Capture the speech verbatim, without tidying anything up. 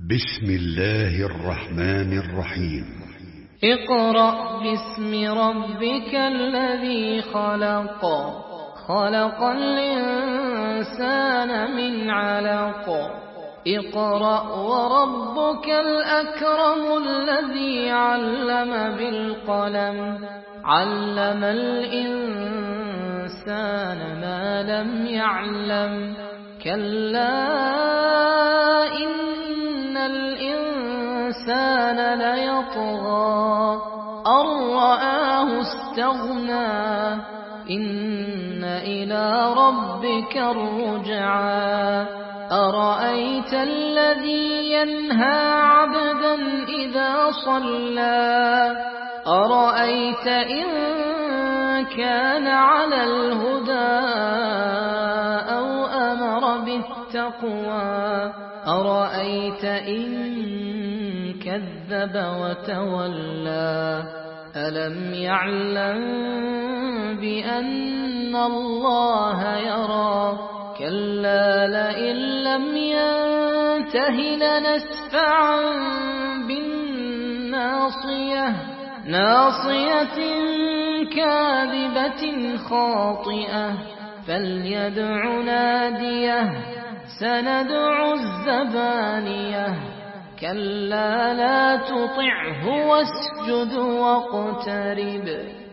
بسم الله الرحمن الرحيم. اقرأ باسم ربك الذي خلق خلق الإنسان من علق اقرأ وربك الأكرم الذي علم بالقلم علم الإنسان ما لم يعلم كلا إن الإنسان ليطغى أن رآه استغنى إن إلى ربك الرجعى أرأيت الذي ينهى عبدا إذا صلى أرأيت إن كان على الهدى أو أمر بالتقوى أرأيت إن كذب وتولى ألم يعلم بأن الله يرى كلا لئن لم ينته لنسفعا بالناصية ناصية كاذبة خاطئة فليدع ناديه سندع الزبانية كلا لا تطعه واسجد واقترب